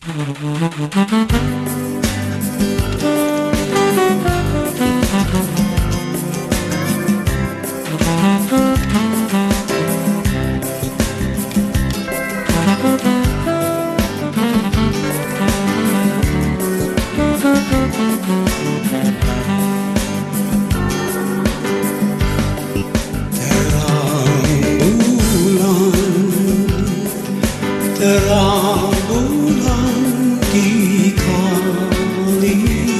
Terang bulan di kali,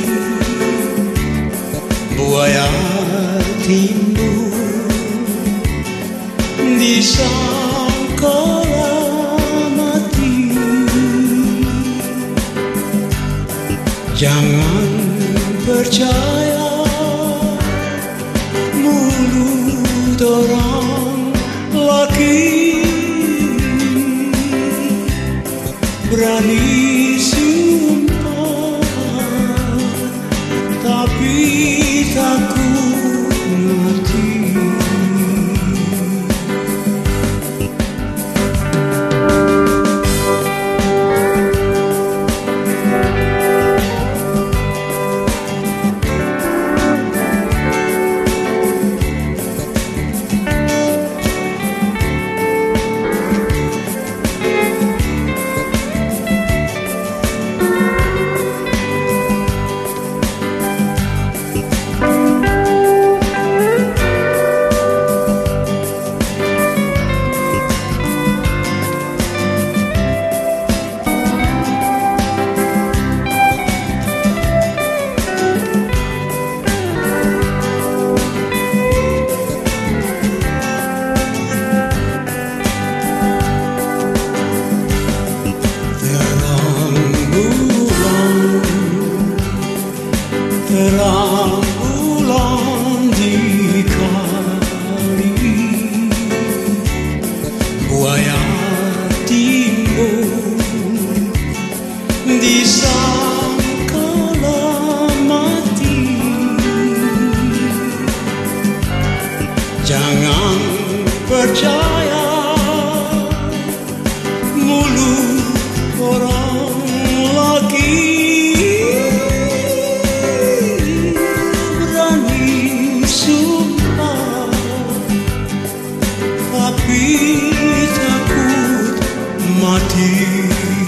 buaya timbul di sangkala mati. Jangan percaya mulut orang laki, berani sumpah tapi takut mati. Terang bulan di kali, buaya timbul di sangkala mati. Jangan percaya mulut orang lagi, tapi takut mati.